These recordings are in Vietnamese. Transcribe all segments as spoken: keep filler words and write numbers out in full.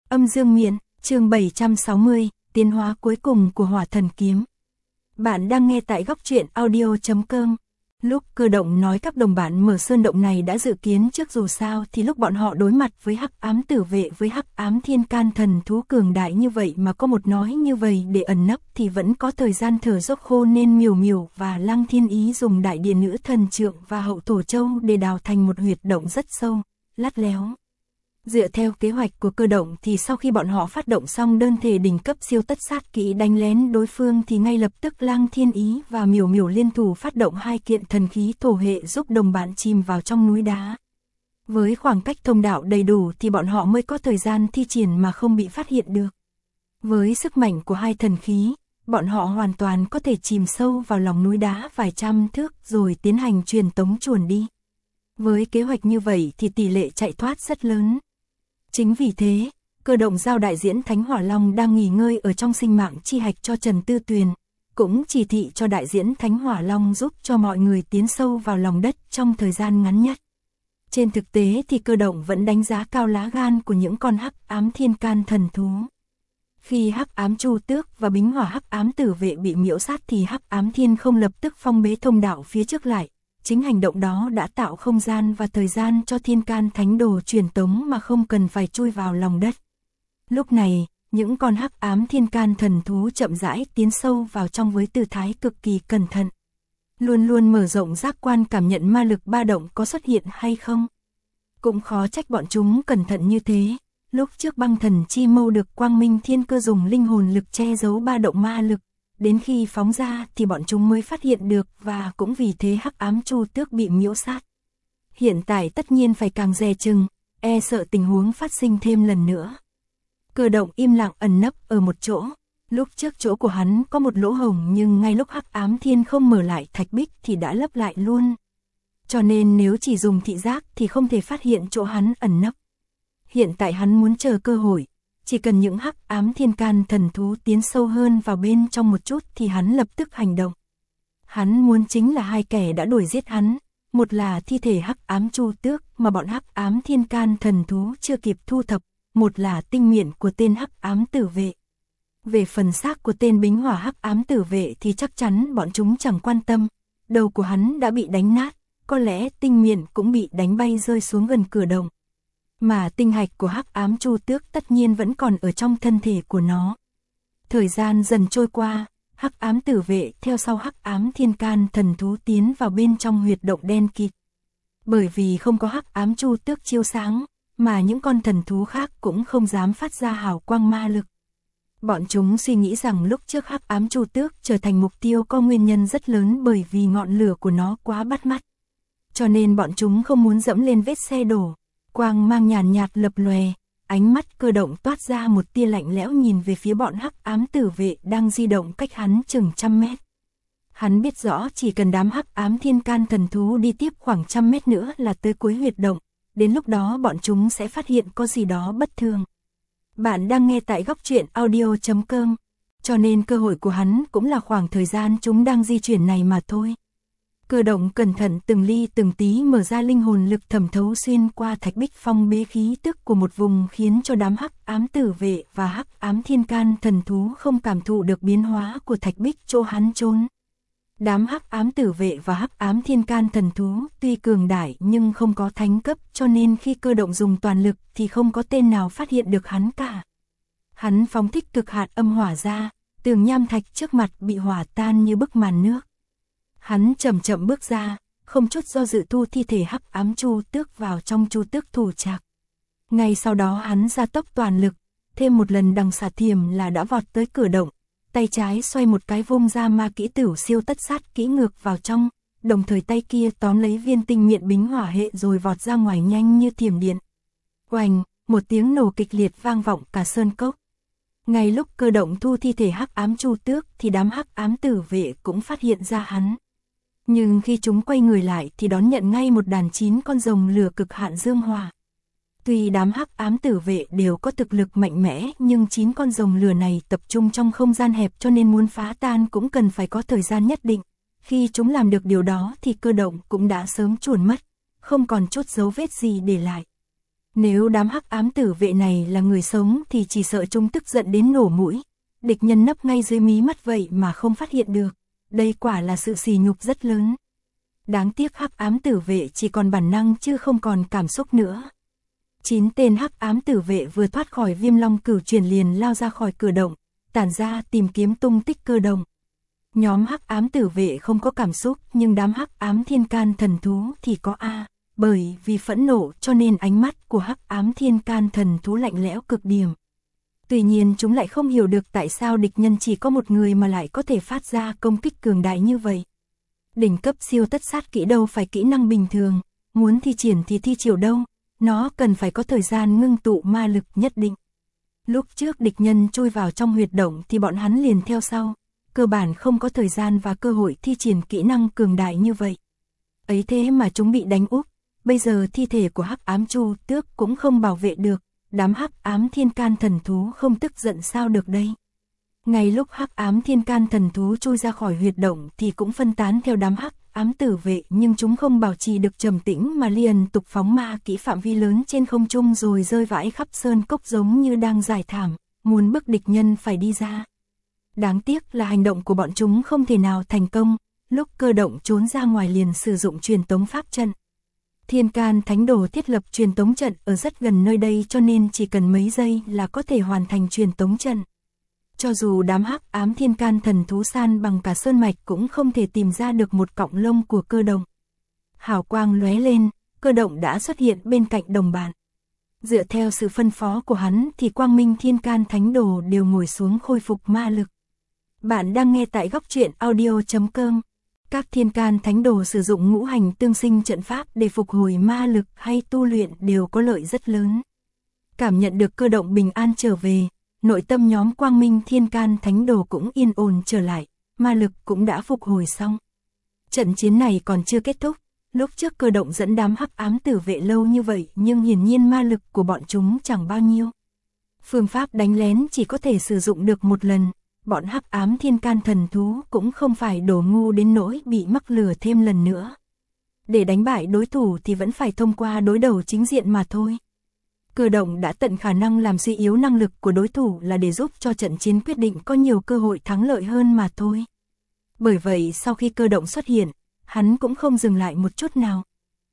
Âm dương miện, chương bảy trăm sáu mươi, tiến hóa cuối cùng của hỏa thần kiếm. Bạn đang nghe tại góc truyện audio chấm com. Lúc Cơ Động nói các đồng bạn mở sơn động này đã dự kiến trước dù sao thì lúc bọn họ đối mặt với hắc ám tử vệ với hắc ám thiên can thần thú cường đại như vậy mà có một nói như vậy để ẩn nấp thì vẫn có thời gian thở dốc khô, nên Miểu Miểu và Lăng Thiên Ý dùng đại địa nữ thần trượng và hậu thổ châu để đào thành một huyệt động rất sâu, lắt léo. Dựa theo kế hoạch của Cơ Động thì sau khi bọn họ phát động xong đơn thể đỉnh cấp siêu tất sát kỹ đánh lén đối phương thì ngay lập tức Lăng Thiên Ý và Miểu Miểu liên thủ phát động hai kiện thần khí thổ hệ giúp đồng bạn chìm vào trong núi đá. Với khoảng cách thông đạo đầy đủ thì bọn họ mới có thời gian thi triển mà không bị phát hiện được. Với sức mạnh của hai thần khí, bọn họ hoàn toàn có thể chìm sâu vào lòng núi đá vài trăm thước rồi tiến hành truyền tống chuồn đi. Với kế hoạch như vậy thì tỷ lệ chạy thoát rất lớn. Chính vì thế, Cơ Động giao đại diễn Thánh Hỏa Long đang nghỉ ngơi ở trong sinh mạng chi hạch cho Trần Tư Tuyền, cũng chỉ thị cho đại diễn Thánh Hỏa Long giúp cho mọi người tiến sâu vào lòng đất trong thời gian ngắn nhất. Trên thực tế thì Cơ Động vẫn đánh giá cao lá gan của những con hắc ám thiên can thần thú. Khi hắc ám Chu Tước và Bính Hỏa hắc ám tử vệ bị miễu sát thì hắc ám thiên không lập tức phong bế thông đạo phía trước lại. Chính hành động đó đã tạo không gian và thời gian cho thiên can thánh đồ truyền tống mà không cần phải chui vào lòng đất. Lúc này, những con hắc ám thiên can thần thú chậm rãi tiến sâu vào trong với tư thái cực kỳ cẩn thận. Luôn luôn mở rộng giác quan cảm nhận ma lực ba động có xuất hiện hay không. Cũng khó trách bọn chúng cẩn thận như thế. Lúc trước Băng Thần Chi Mâu được Quang Minh Thiên Cơ dùng linh hồn lực che giấu ba động ma lực. Đến khi phóng ra thì bọn chúng mới phát hiện được và cũng vì thế hắc ám Chu Tước bị miễu sát. Hiện tại tất nhiên phải càng dè chừng, e sợ tình huống phát sinh thêm lần nữa. Cơ Động im lặng ẩn nấp ở một chỗ. Lúc trước chỗ của hắn có một lỗ hổng nhưng ngay lúc hắc ám thiên không mở lại thạch bích thì đã lấp lại luôn. Cho nên nếu chỉ dùng thị giác thì không thể phát hiện chỗ hắn ẩn nấp. Hiện tại hắn muốn chờ cơ hội. Chỉ cần những hắc ám thiên can thần thú tiến sâu hơn vào bên trong một chút thì hắn lập tức hành động. Hắn muốn chính là hai kẻ đã đuổi giết hắn, một là thi thể hắc ám Chu Tước mà bọn hắc ám thiên can thần thú chưa kịp thu thập, một là tinh miện của tên hắc ám tử vệ. Về phần xác của tên Bính Hỏa hắc ám tử vệ thì chắc chắn bọn chúng chẳng quan tâm, đầu của hắn đã bị đánh nát, có lẽ tinh miện cũng bị đánh bay rơi xuống gần cửa động. Mà tinh hạch của hắc ám Chu Tước tất nhiên vẫn còn ở trong thân thể của nó. Thời gian dần trôi qua, hắc ám tử vệ theo sau hắc ám thiên can thần thú tiến vào bên trong huyệt động đen kịt. Bởi vì không có hắc ám Chu Tước chiếu sáng, mà những con thần thú khác cũng không dám phát ra hào quang ma lực. Bọn chúng suy nghĩ rằng lúc trước hắc ám Chu Tước trở thành mục tiêu có nguyên nhân rất lớn bởi vì ngọn lửa của nó quá bắt mắt. Cho nên bọn chúng không muốn dẫm lên vết xe đổ. Quang mang nhàn nhạt lập lòe, ánh mắt Cơ Động toát ra một tia lạnh lẽo nhìn về phía bọn hắc ám tử vệ đang di động cách hắn chừng trăm mét. Hắn biết rõ chỉ cần đám hắc ám thiên can thần thú đi tiếp khoảng trăm mét nữa là tới cuối huyệt động, đến lúc đó bọn chúng sẽ phát hiện có gì đó bất thường. Bạn đang nghe tại góc truyện audio chấm com, cho nên cơ hội của hắn cũng là khoảng thời gian chúng đang di chuyển này mà thôi. Cơ Động cẩn thận từng ly từng tí mở ra linh hồn lực thẩm thấu xuyên qua thạch bích phong bế khí tức của một vùng khiến cho đám hắc ám tử vệ và hắc ám thiên can thần thú không cảm thụ được biến hóa của thạch bích chỗ hắn trốn. Đám hắc ám tử vệ và hắc ám thiên can thần thú tuy cường đại nhưng không có thánh cấp cho nên khi Cơ Động dùng toàn lực thì không có tên nào phát hiện được hắn cả. Hắn phóng thích cực hạt âm hỏa ra, tường nham thạch trước mặt bị hỏa tan như bức màn nước. Hắn chậm chậm bước ra, không chút do dự thu thi thể hắc ám Chu Tước vào trong Chu Tước thủ trạc. Ngay sau đó hắn ra tốc toàn lực, thêm một lần đằng xà thiềm là đã vọt tới cửa động, tay trái xoay một cái vung ra ma kỹ tửu siêu tất sát kỹ ngược vào trong, đồng thời tay kia tóm lấy viên tinh miện Bính Hỏa hệ rồi vọt ra ngoài nhanh như thiểm điện. Oành, một tiếng nổ kịch liệt vang vọng cả sơn cốc. Ngay lúc Cơ Động thu thi thể hắc ám Chu Tước thì đám hắc ám tử vệ cũng phát hiện ra hắn. Nhưng khi chúng quay người lại thì đón nhận ngay một đàn chín con rồng lửa cực hạn dương hỏa. Tuy đám hắc ám tử vệ đều có thực lực mạnh mẽ nhưng chín con rồng lửa này tập trung trong không gian hẹp cho nên muốn phá tan cũng cần phải có thời gian nhất định. Khi chúng làm được điều đó thì Cơ Động cũng đã sớm chuồn mất, không còn chút dấu vết gì để lại. Nếu đám hắc ám tử vệ này là người sống thì chỉ sợ chúng tức giận đến nổ mũi. Địch nhân nấp ngay dưới mí mắt vậy mà không phát hiện được. Đây quả là sự sỉ nhục rất lớn. Đáng tiếc hắc ám tử vệ chỉ còn bản năng chứ không còn cảm xúc nữa. Chín tên hắc ám tử vệ vừa thoát khỏi Viêm Long Cửu Chuyển liền lao ra khỏi cửa động, tản ra tìm kiếm tung tích cơ động. Nhóm hắc ám tử vệ không có cảm xúc, nhưng đám hắc ám thiên can thần thú thì có a, bởi vì phẫn nộ cho nên ánh mắt của hắc ám thiên can thần thú lạnh lẽo cực điểm. Tuy nhiên chúng lại không hiểu được tại sao địch nhân chỉ có một người mà lại có thể phát ra công kích cường đại như vậy. Đỉnh cấp siêu tất sát kỹ đâu phải kỹ năng bình thường, muốn thi triển thì thi chiều đâu, nó cần phải có thời gian ngưng tụ ma lực nhất định. Lúc trước địch nhân chui vào trong huyệt động thì bọn hắn liền theo sau, cơ bản không có thời gian và cơ hội thi triển kỹ năng cường đại như vậy. Ấy thế mà chúng bị đánh úp, bây giờ thi thể của hắc ám chu tước cũng không bảo vệ được, đám hắc ám thiên can thần thú không tức giận sao được đây. Ngay lúc hắc ám thiên can thần thú chui ra khỏi huyệt động thì cũng phân tán theo đám hắc ám tử vệ, nhưng chúng không bảo trì được trầm tĩnh mà liên tục phóng ma kỹ phạm vi lớn trên không trung rồi rơi vãi khắp sơn cốc giống như đang giải thảm, muốn bức địch nhân phải đi ra. Đáng tiếc là hành động của bọn chúng không thể nào thành công, lúc cơ động trốn ra ngoài liền sử dụng truyền tống pháp trận. Thiên can thánh đồ thiết lập truyền tống trận ở rất gần nơi đây cho nên chỉ cần mấy giây là có thể hoàn thành truyền tống trận. Cho dù đám hắc ám thiên can thần thú san bằng cả sơn mạch cũng không thể tìm ra được một cọng lông của cơ động. Hào quang lóe lên, cơ động đã xuất hiện bên cạnh đồng bạn. Dựa theo sự phân phó của hắn thì quang minh thiên can thánh đồ đều ngồi xuống khôi phục ma lực. Bạn đang nghe tại góc truyện audio chấm com. Các thiên can thánh đồ sử dụng ngũ hành tương sinh trận pháp để phục hồi ma lực hay tu luyện đều có lợi rất lớn. Cảm nhận được cơ động bình an trở về, nội tâm nhóm quang minh thiên can thánh đồ cũng yên ổn trở lại, ma lực cũng đã phục hồi xong. Trận chiến này còn chưa kết thúc, lúc trước cơ động dẫn đám hắc ám tử vệ lâu như vậy nhưng hiển nhiên ma lực của bọn chúng chẳng bao nhiêu. Phương pháp đánh lén chỉ có thể sử dụng được một lần, bọn hắc ám thiên can thần thú cũng không phải đồ ngu đến nỗi bị mắc lừa thêm lần nữa. Để đánh bại đối thủ thì vẫn phải thông qua đối đầu chính diện mà thôi. Cơ động đã tận khả năng làm suy yếu năng lực của đối thủ là để giúp cho trận chiến quyết định có nhiều cơ hội thắng lợi hơn mà thôi. Bởi vậy sau khi cơ động xuất hiện, hắn cũng không dừng lại một chút nào.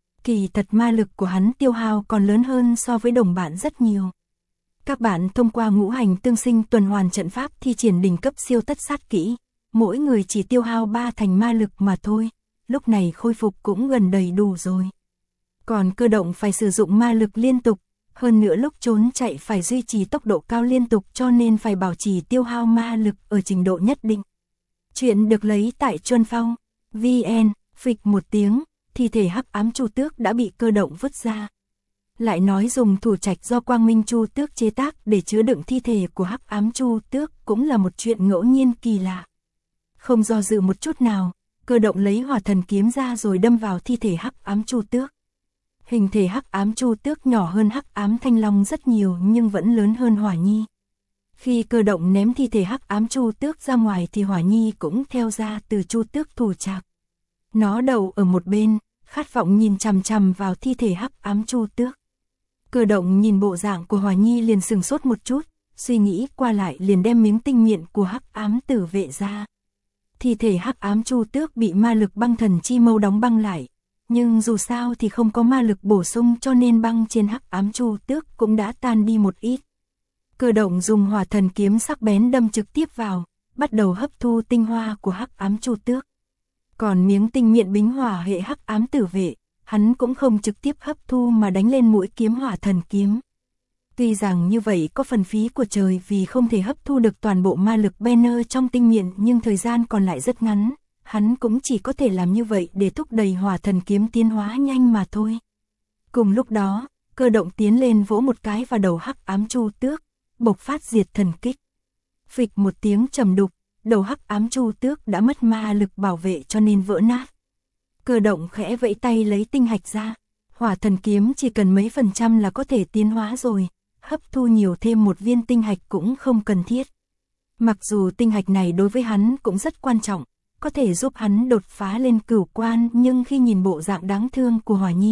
Kỳ thật ma lực của hắn tiêu hao còn lớn hơn so với đồng bạn rất nhiều. Các bạn thông qua ngũ hành tương sinh tuần hoàn trận pháp thi triển đỉnh cấp siêu tất sát kỹ, mỗi người chỉ tiêu hao ba thành ma lực mà thôi, lúc này khôi phục cũng gần đầy đủ rồi. Còn cơ động phải sử dụng ma lực liên tục, hơn nữa lúc trốn chạy phải duy trì tốc độ cao liên tục cho nên phải bảo trì tiêu hao ma lực ở trình độ nhất định. Chuyện được lấy tại Chuân Phong, vê en, phịch một tiếng, thi thể hắc ám chu tước đã bị cơ động vứt ra. Lại nói dùng thủ trạch do quang minh chu tước chế tác để chứa đựng thi thể của hắc ám chu tước cũng là một chuyện ngẫu nhiên kỳ lạ. Không do dự một chút nào, cơ động lấy hỏa thần kiếm ra rồi đâm vào thi thể hắc ám chu tước. Hình thể hắc ám chu tước nhỏ hơn hắc ám thanh long rất nhiều nhưng vẫn lớn hơn hỏa nhi. Khi cơ động ném thi thể hắc ám chu tước ra ngoài thì hỏa nhi cũng theo ra từ chu tước thủ trạc. Nó đậu ở một bên, khát vọng nhìn chằm chằm vào thi thể hắc ám chu tước. Cơ động nhìn bộ dạng của hỏa nhi liền sừng sốt một chút, suy nghĩ qua lại liền đem miếng tinh miệng của hắc ám tử vệ ra. Thi thể hắc ám chu tước bị ma lực băng thần chi mâu đóng băng lại. Nhưng dù sao thì không có ma lực bổ sung cho nên băng trên hắc ám chu tước cũng đã tan đi một ít. Cơ động dùng hỏa thần kiếm sắc bén đâm trực tiếp vào, bắt đầu hấp thu tinh hoa của hắc ám chu tước. Còn miếng tinh miệng bính hỏa hệ hắc ám tử vệ, hắn cũng không trực tiếp hấp thu mà đánh lên mũi kiếm hỏa thần kiếm. Tuy rằng như vậy có phần phí của trời vì không thể hấp thu được toàn bộ ma lực banner trong tinh miệng nhưng thời gian còn lại rất ngắn. Hắn cũng chỉ có thể làm như vậy để thúc đẩy hỏa thần kiếm tiến hóa nhanh mà thôi. Cùng lúc đó, cơ động tiến lên vỗ một cái vào đầu hắc ám chu tước, bộc phát diệt thần kích. Phịch một tiếng trầm đục, đầu hắc ám chu tước đã mất ma lực bảo vệ cho nên vỡ nát. Cơ động khẽ vẫy tay lấy tinh hạch ra, hỏa thần kiếm chỉ cần mấy phần trăm là có thể tiến hóa rồi, hấp thu nhiều thêm một viên tinh hạch cũng không cần thiết. Mặc dù tinh hạch này đối với hắn cũng rất quan trọng, có thể giúp hắn đột phá lên cửu quan nhưng khi nhìn bộ dạng đáng thương của hỏa nhi,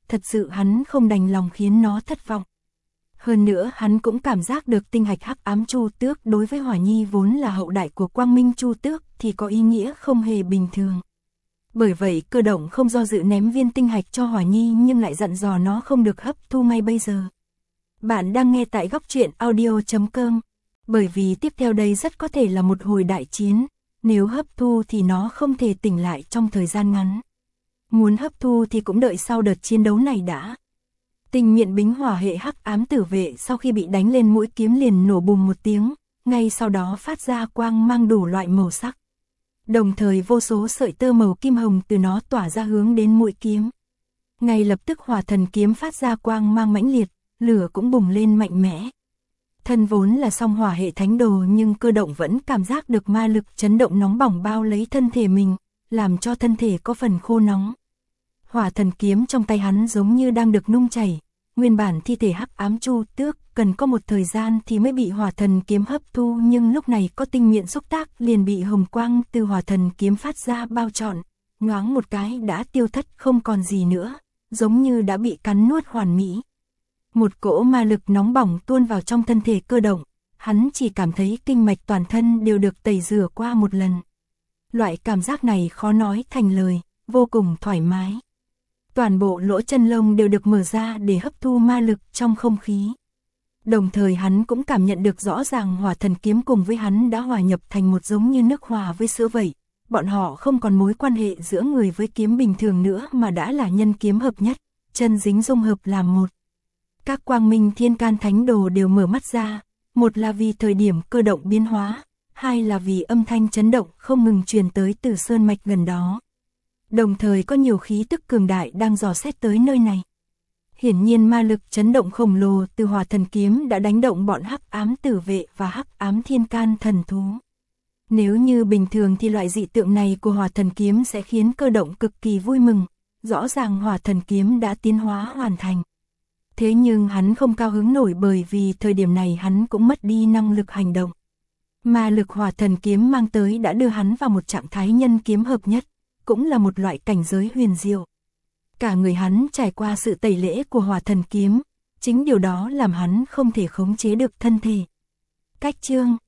thật sự hắn không đành lòng khiến nó thất vọng. Hơn nữa hắn cũng cảm giác được tinh hạch hắc ám Chu Tước đối với Hỏa Nhi vốn là hậu đại của Quang Minh Chu Tước thì có ý nghĩa không hề bình thường. Bởi vậy Cơ Động không do dự ném viên tinh hạch cho Hỏa Nhi nhưng lại dặn dò nó không được hấp thu ngay bây giờ. Bạn đang nghe tại góc truyện audio chấm com. Bởi vì tiếp theo đây rất có thể là một hồi đại chiến, nếu hấp thu thì nó không thể tỉnh lại trong thời gian ngắn. Muốn hấp thu thì cũng đợi sau đợt chiến đấu này đã. Tinh miện bính hỏa hệ hắc ám tử vệ sau khi bị đánh lên mũi kiếm liền nổ bùm một tiếng, ngay sau đó phát ra quang mang đủ loại màu sắc. Đồng thời vô số sợi tơ màu kim hồng từ nó tỏa ra hướng đến mũi kiếm. Ngay lập tức hỏa thần kiếm phát ra quang mang mãnh liệt, lửa cũng bùng lên mạnh mẽ. Thân vốn là song hỏa hệ thánh đồ nhưng Cơ Động vẫn cảm giác được ma lực chấn động nóng bỏng bao lấy thân thể mình, làm cho thân thể có phần khô nóng. Hỏa thần kiếm trong tay hắn giống như đang được nung chảy, nguyên bản thi thể hắc ám Chu Tước cần có một thời gian thì mới bị hỏa thần kiếm hấp thu nhưng lúc này có tinh miện xúc tác liền bị hồng quang từ hỏa thần kiếm phát ra bao trọn, nhoáng một cái đã tiêu thất không còn gì nữa, giống như đã bị cắn nuốt hoàn mỹ. Một cỗ ma lực nóng bỏng tuôn vào trong thân thể Cơ Động, hắn chỉ cảm thấy kinh mạch toàn thân đều được tẩy rửa qua một lần. Loại cảm giác này khó nói thành lời, vô cùng thoải mái. Toàn bộ lỗ chân lông đều được mở ra để hấp thu ma lực trong không khí. Đồng thời hắn cũng cảm nhận được rõ ràng hỏa thần kiếm cùng với hắn đã hòa nhập thành một giống như nước hòa với sữa vậy. Bọn họ không còn mối quan hệ giữa người với kiếm bình thường nữa mà đã là nhân kiếm hợp nhất, chân dính dung hợp làm một. Các quang minh thiên can thánh đồ đều mở mắt ra, một là vì thời điểm Cơ Động biến hóa, hai là vì âm thanh chấn động không ngừng truyền tới từ sơn mạch gần đó. Đồng thời có nhiều khí tức cường đại đang dò xét tới nơi này. Hiển nhiên ma lực chấn động khổng lồ từ hỏa thần kiếm đã đánh động bọn hắc ám tử vệ và hắc ám thiên can thần thú. Nếu như bình thường thì loại dị tượng này của hỏa thần kiếm sẽ khiến Cơ Động cực kỳ vui mừng, rõ ràng hỏa thần kiếm đã tiến hóa hoàn thành. Thế nhưng hắn không cao hứng nổi bởi vì thời điểm này hắn cũng mất đi năng lực hành động. Ma lực hỏa thần kiếm mang tới đã đưa hắn vào một trạng thái nhân kiếm hợp nhất, cũng là một loại cảnh giới huyền diệu. Cả người hắn trải qua sự tẩy lễ của hỏa thần kiếm, chính điều đó làm hắn không thể khống chế được thân thể. Cách chương